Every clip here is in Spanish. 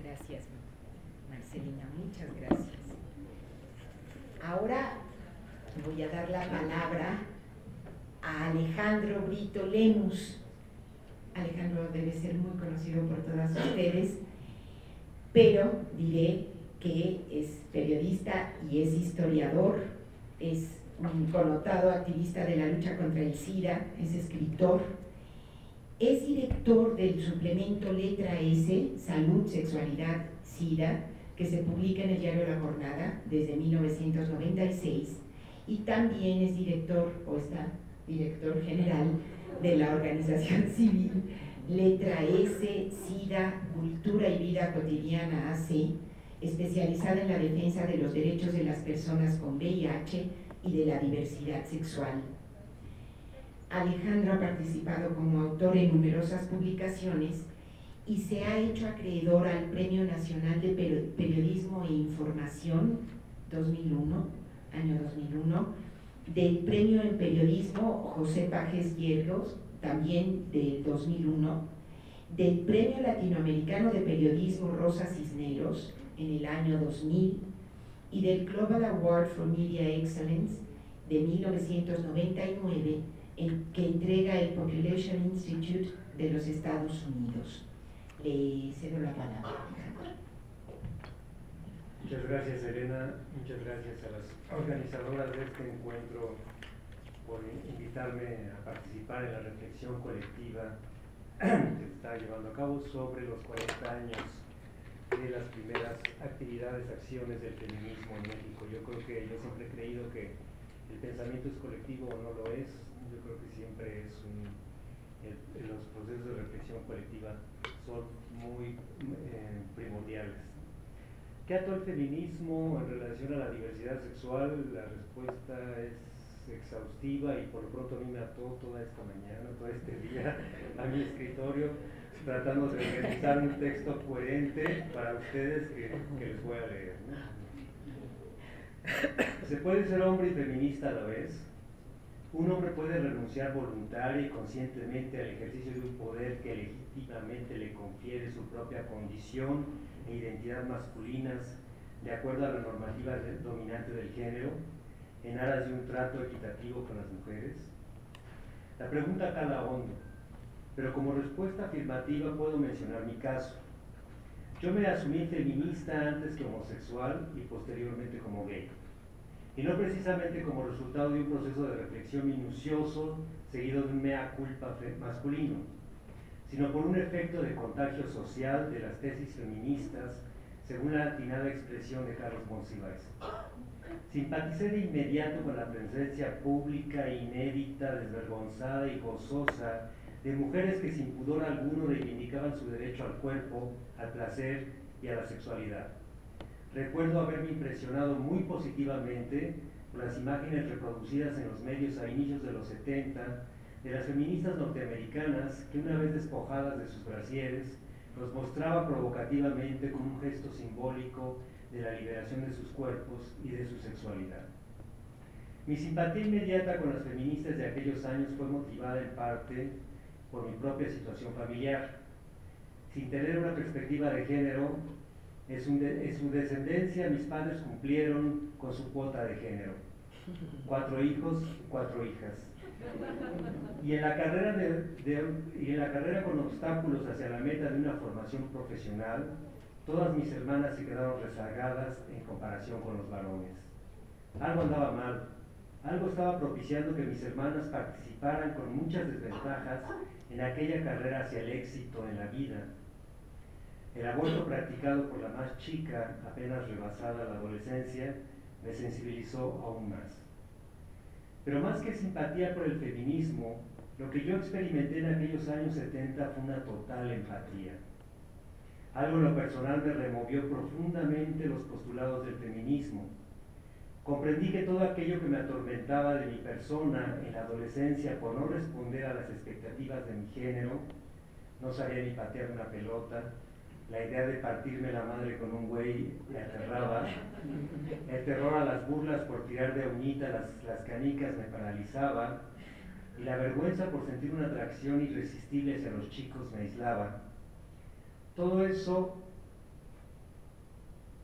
Gracias, Marcelina, muchas gracias. Ahora voy a dar la palabra a Alejandro Brito Lemus. Alejandro debe ser muy conocido por todas ustedes, pero diré que es periodista y es historiador, es un connotado activista de la lucha contra el SIDA, es escritor, es director del suplemento Letra S, Salud, Sexualidad, SIDA, que se publica en el diario La Jornada desde 1996, y también es director general de la organización civil Letra S, SIDA, Cultura y Vida Cotidiana AC, especializada en la defensa de los derechos de las personas con VIH y de la diversidad sexual. Alejandro ha participado como autor en numerosas publicaciones y se ha hecho acreedor al Premio Nacional de Periodismo e Información 2001, año 2001, del Premio en Periodismo José Pajes Yergos, también del 2001, del Premio Latinoamericano de Periodismo Rosa Cisneros en el año 2000 y del Global Award for Media Excellence de 1999 que entrega el Population Institute de los Estados Unidos. Le cedo la palabra. Muchas gracias, Elena. Muchas gracias a las organizadoras de este encuentro por invitarme a participar en la reflexión colectiva que se está llevando a cabo sobre los 40 años de las primeras actividades, acciones del feminismo en México. Yo creo que yo siempre he creído que el pensamiento es colectivo o no lo es. Yo creo que siempre es los procesos de reflexión colectiva son muy primordiales. ¿Qué ató el feminismo en relación a la diversidad sexual? La respuesta es exhaustiva y por lo pronto a mí me ató toda esta mañana, todo este día a mi escritorio, tratando de organizar un texto coherente para ustedes que les voy a leer, ¿no? ¿Se puede ser hombre y feminista a la vez? Un hombre puede renunciar voluntaria y conscientemente al ejercicio de un poder que legítimamente le confiere su propia condición e identidad masculinas de acuerdo a la normativa dominante del género, en aras de un trato equitativo con las mujeres. La pregunta cala hondo, pero como respuesta afirmativa puedo mencionar mi caso. Yo me asumí feminista antes que homosexual y posteriormente como gay. Y no precisamente como resultado de un proceso de reflexión minucioso seguido de un mea culpa masculino, sino por un efecto de contagio social de las tesis feministas, según la atinada expresión de Carlos Monsiváis. Simpaticé de inmediato con la presencia pública, inédita, desvergonzada y gozosa de mujeres que sin pudor alguno reivindicaban su derecho al cuerpo, al placer y a la sexualidad. Recuerdo haberme impresionado muy positivamente por las imágenes reproducidas en los medios a inicios de los 70 de las feministas norteamericanas que, una vez despojadas de sus brasieres, los mostraba provocativamente con un gesto simbólico de la liberación de sus cuerpos y de su sexualidad. Mi simpatía inmediata con las feministas de aquellos años fue motivada en parte por mi propia situación familiar. Sin tener una perspectiva de género, en su descendencia mis padres cumplieron con su cuota de género. 4 hijos, 4 hijas. Y en la carrera con obstáculos hacia la meta de una formación profesional, todas mis hermanas se quedaron rezagadas en comparación con los varones. Algo andaba mal, algo estaba propiciando que mis hermanas participaran con muchas desventajas en aquella carrera hacia el éxito en la vida. El aborto practicado por la más chica, apenas rebasada la adolescencia, me sensibilizó aún más. Pero más que simpatía por el feminismo, lo que yo experimenté en aquellos años 70 fue una total empatía. Algo en lo personal me removió profundamente los postulados del feminismo. Comprendí que todo aquello que me atormentaba de mi persona en la adolescencia por no responder a las expectativas de mi género, no sabía ni patear una pelota, la idea de partirme la madre con un güey me aterraba, el terror a las burlas por tirar de uñita las canicas me paralizaba, y la vergüenza por sentir una atracción irresistible hacia los chicos me aislaba. Todo eso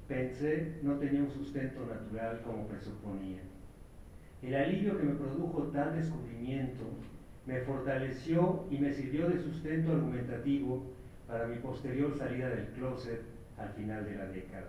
pensé, no tenía un sustento natural como presuponía. El alivio que me produjo tal descubrimiento me fortaleció y me sirvió de sustento argumentativo para mi posterior salida del closet al final de la década.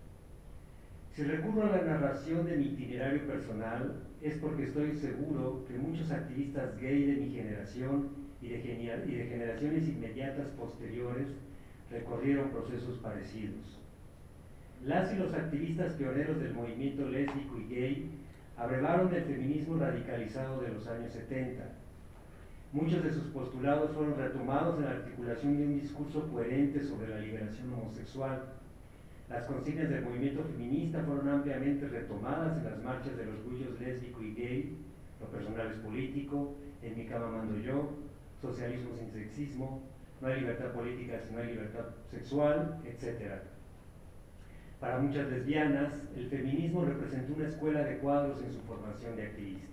Si recurro a la narración de mi itinerario personal, es porque estoy seguro que muchos activistas gay de mi generación y de generaciones inmediatas posteriores recorrieron procesos parecidos. Las y los activistas pioneros del movimiento lésbico y gay abrevaron del feminismo radicalizado de los años 70. Muchos de sus postulados fueron retomados en la articulación de un discurso coherente sobre la liberación homosexual. Las consignas del movimiento feminista fueron ampliamente retomadas en las marchas de los orgullos lésbico y gay, lo personal es político, en mi cama mando yo, socialismo sin sexismo, no hay libertad política si no hay libertad sexual, etc. Para muchas lesbianas, el feminismo representó una escuela de cuadros en su formación de activistas.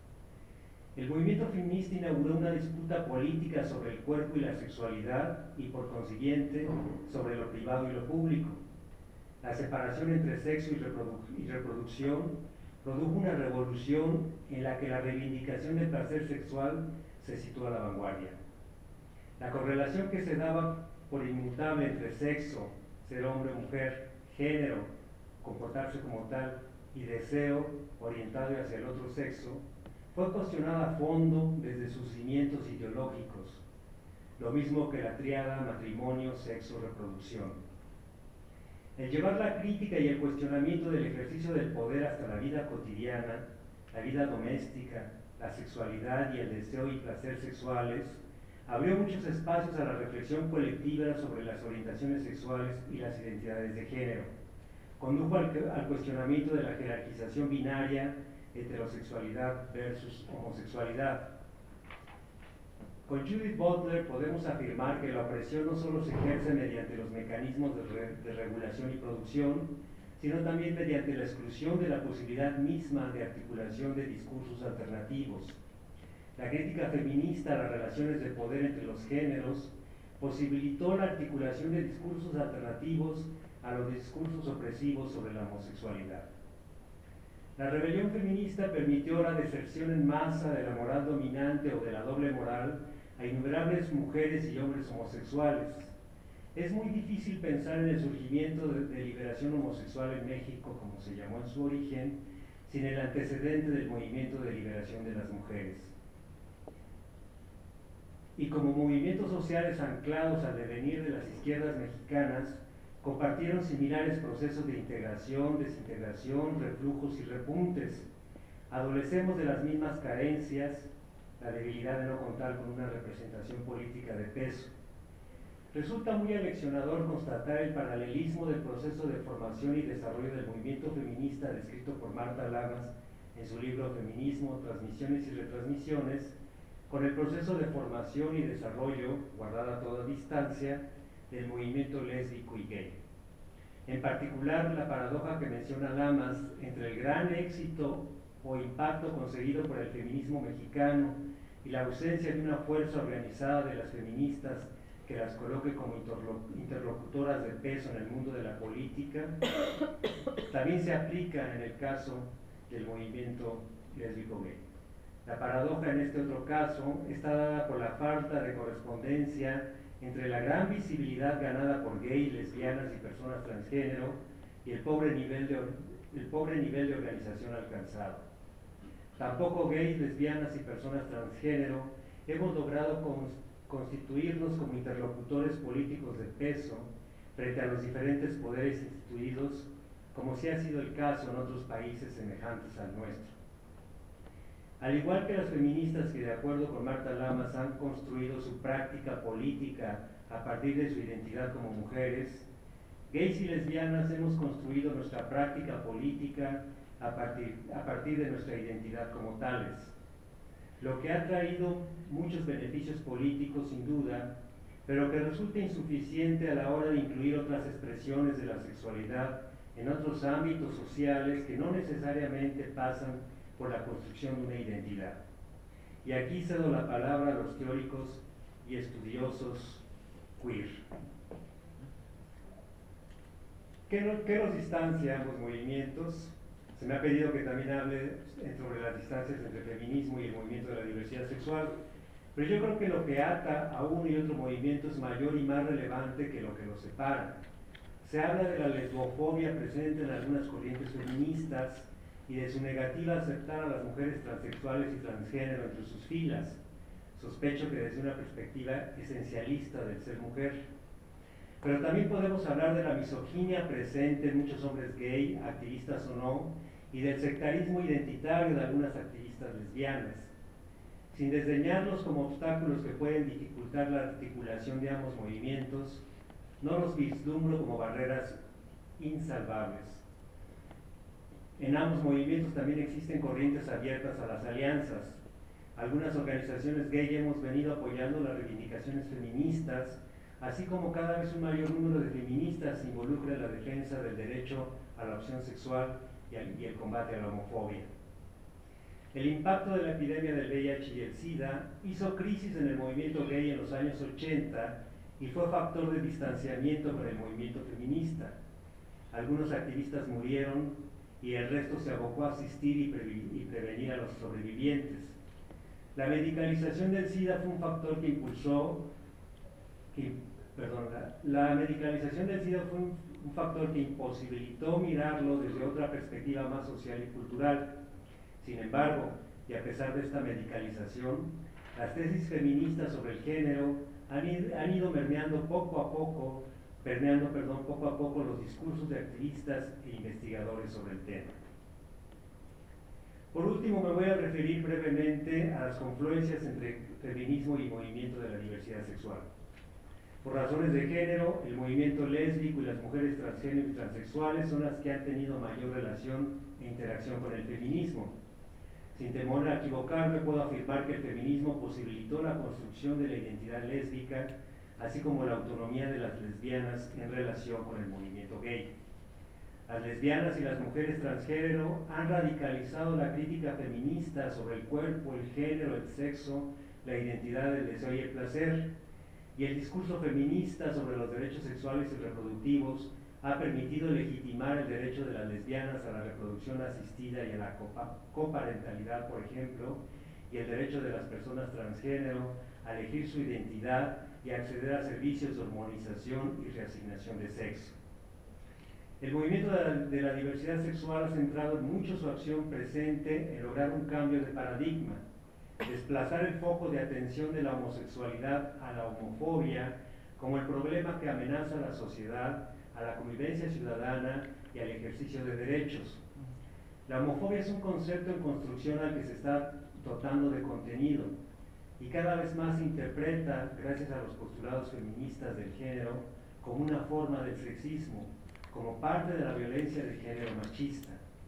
El movimiento feminista inauguró una disputa política sobre el cuerpo y la sexualidad y, por consiguiente, sobre lo privado y lo público. La separación entre sexo y reproducción produjo una revolución en la que la reivindicación del placer sexual se situó a la vanguardia. La correlación que se daba por inmutable entre sexo, ser hombre o mujer, género, comportarse como tal, y deseo orientado hacia el otro sexo, fue cuestionada a fondo desde sus cimientos ideológicos, lo mismo que la tríada matrimonio, sexo, reproducción. El llevar la crítica y el cuestionamiento del ejercicio del poder hasta la vida cotidiana, la vida doméstica, la sexualidad y el deseo y placer sexuales, abrió muchos espacios a la reflexión colectiva sobre las orientaciones sexuales y las identidades de género. Condujo al cuestionamiento de la jerarquización binaria, heterosexualidad versus homosexualidad. Con Judith Butler podemos afirmar que la opresión no solo se ejerce mediante los mecanismos de regulación y producción, sino también mediante la exclusión de la posibilidad misma de articulación de discursos alternativos. La crítica feminista a las relaciones de poder entre los géneros posibilitó la articulación de discursos alternativos a los discursos opresivos sobre la homosexualidad. La rebelión feminista permitió la deserción en masa de la moral dominante o de la doble moral a innumerables mujeres y hombres homosexuales. Es muy difícil pensar en el surgimiento de liberación homosexual en México, como se llamó en su origen, sin el antecedente del movimiento de liberación de las mujeres. Y como movimientos sociales anclados al devenir de las izquierdas mexicanas, compartieron similares procesos de integración, desintegración, reflujos y repuntes. Adolecemos de las mismas carencias, la debilidad de no contar con una representación política de peso. Resulta muy aleccionador constatar el paralelismo del proceso de formación y desarrollo del movimiento feminista descrito por Marta Lamas en su libro Feminismo, Transmisiones y Retransmisiones, con el proceso de formación y desarrollo, guardada a toda distancia, del movimiento lésbico y gay. En particular, la paradoja que menciona Lamas entre el gran éxito o impacto conseguido por el feminismo mexicano y la ausencia de una fuerza organizada de las feministas que las coloque como interlocutoras de peso en el mundo de la política, también se aplica en el caso del movimiento lésbico-gay. La paradoja en este otro caso está dada por la falta de correspondencia entre la gran visibilidad ganada por gays, lesbianas y personas transgénero y el pobre nivel de organización alcanzado. Tampoco gays, lesbianas y personas transgénero hemos logrado constituirnos como interlocutores políticos de peso frente a los diferentes poderes instituidos, como sí ha sido el caso en otros países semejantes al nuestro. Al igual que las feministas que, de acuerdo con Marta Lamas, han construido su práctica política a partir de su identidad como mujeres, gays y lesbianas hemos construido nuestra práctica política a partir de nuestra identidad como tales, lo que ha traído muchos beneficios políticos sin duda, pero que resulta insuficiente a la hora de incluir otras expresiones de la sexualidad en otros ámbitos sociales que no necesariamente pasan por la construcción de una identidad. Y aquí cedo la palabra a los teóricos y estudiosos queer. ¿Qué nos distancia ambos movimientos? Se me ha pedido que también hable sobre las distancias entre el feminismo y el movimiento de la diversidad sexual, pero yo creo que lo que ata a uno y otro movimiento es mayor y más relevante que lo que los separa. Se habla de la lesbofobia presente en algunas corrientes feministas y de su negativa a aceptar a las mujeres transexuales y transgénero entre sus filas. Sospecho que desde una perspectiva esencialista del ser mujer. Pero también podemos hablar de la misoginia presente en muchos hombres gay, activistas o no, y del sectarismo identitario de algunas activistas lesbianas. Sin desdeñarlos como obstáculos que pueden dificultar la articulación de ambos movimientos, no los vislumbro como barreras insalvables. En ambos movimientos también existen corrientes abiertas a las alianzas. Algunas organizaciones gay hemos venido apoyando las reivindicaciones feministas, así como cada vez un mayor número de feministas se involucra en la defensa del derecho a la opción sexual y el combate a la homofobia. El impacto de la epidemia del VIH y el SIDA hizo crisis en el movimiento gay en los años 80 y fue factor de distanciamiento con el movimiento feminista. Algunos activistas murieron y el resto se abocó a asistir y prevenir a los sobrevivientes. La medicalización del SIDA fue un factor que impulsó, la medicalización del SIDA fue un factor que imposibilitó mirarlo desde otra perspectiva más social y cultural. Sin embargo, y a pesar de esta medicalización, las tesis feministas sobre el género han ido permeando poco a poco los discursos de activistas e investigadores sobre el tema. Por último, me voy a referir brevemente a las confluencias entre feminismo y movimiento de la diversidad sexual. Por razones de género, el movimiento lésbico y las mujeres transgénero y transexuales son las que han tenido mayor relación e interacción con el feminismo. Sin temor a equivocarme, puedo afirmar que el feminismo posibilitó la construcción de la identidad lésbica, así como la autonomía de las lesbianas en relación con el movimiento gay. Las lesbianas y las mujeres transgénero han radicalizado la crítica feminista sobre el cuerpo, el género, el sexo, la identidad, el deseo y el placer. Y el discurso feminista sobre los derechos sexuales y reproductivos ha permitido legitimar el derecho de las lesbianas a la reproducción asistida y a la coparentalidad, por ejemplo, y el derecho de las personas transgénero a elegir su identidad y acceder a servicios de hormonización y reasignación de sexo. El movimiento de la diversidad sexual ha centrado mucho su acción presente en lograr un cambio de paradigma, desplazar el foco de atención de la homosexualidad a la homofobia como el problema que amenaza a la sociedad, a la convivencia ciudadana y al ejercicio de derechos. La homofobia es un concepto en construcción al que se está dotando de contenido y cada vez más se interpreta, gracias a los postulados feministas del género, como una forma del sexismo, como parte de la violencia de género machista.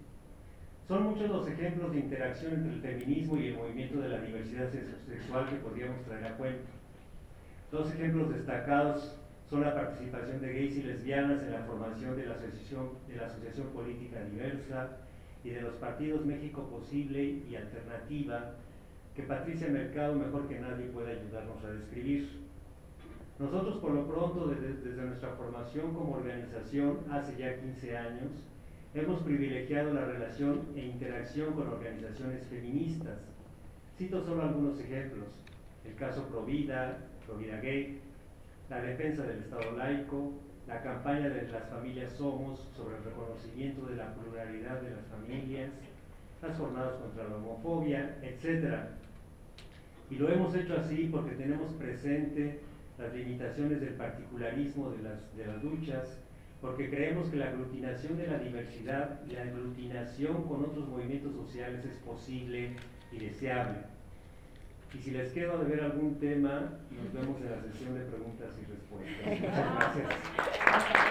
Son muchos los ejemplos de interacción entre el feminismo y el movimiento de la diversidad sexual que podríamos traer a cuento. Dos ejemplos destacados son la participación de gays y lesbianas en la formación de la Asociación Política Diversa y de los partidos México Posible y Alternativa, que Patricia Mercado mejor que nadie puede ayudarnos a describir. Nosotros, por lo pronto, desde nuestra formación como organización hace ya 15 años, hemos privilegiado la relación e interacción con organizaciones feministas. Cito solo algunos ejemplos: el caso Provida, Provida Gay, la defensa del Estado laico, la campaña de Las Familias Somos sobre el reconocimiento de la pluralidad de las familias, las jornadas contra la homofobia, etc. Y lo hemos hecho así porque tenemos presente las limitaciones del particularismo de las luchas, porque creemos que la aglutinación de la diversidad y la aglutinación con otros movimientos sociales es posible y deseable. Y si les quedo de ver algún tema, nos vemos en la sesión de preguntas y respuestas. Muchas gracias.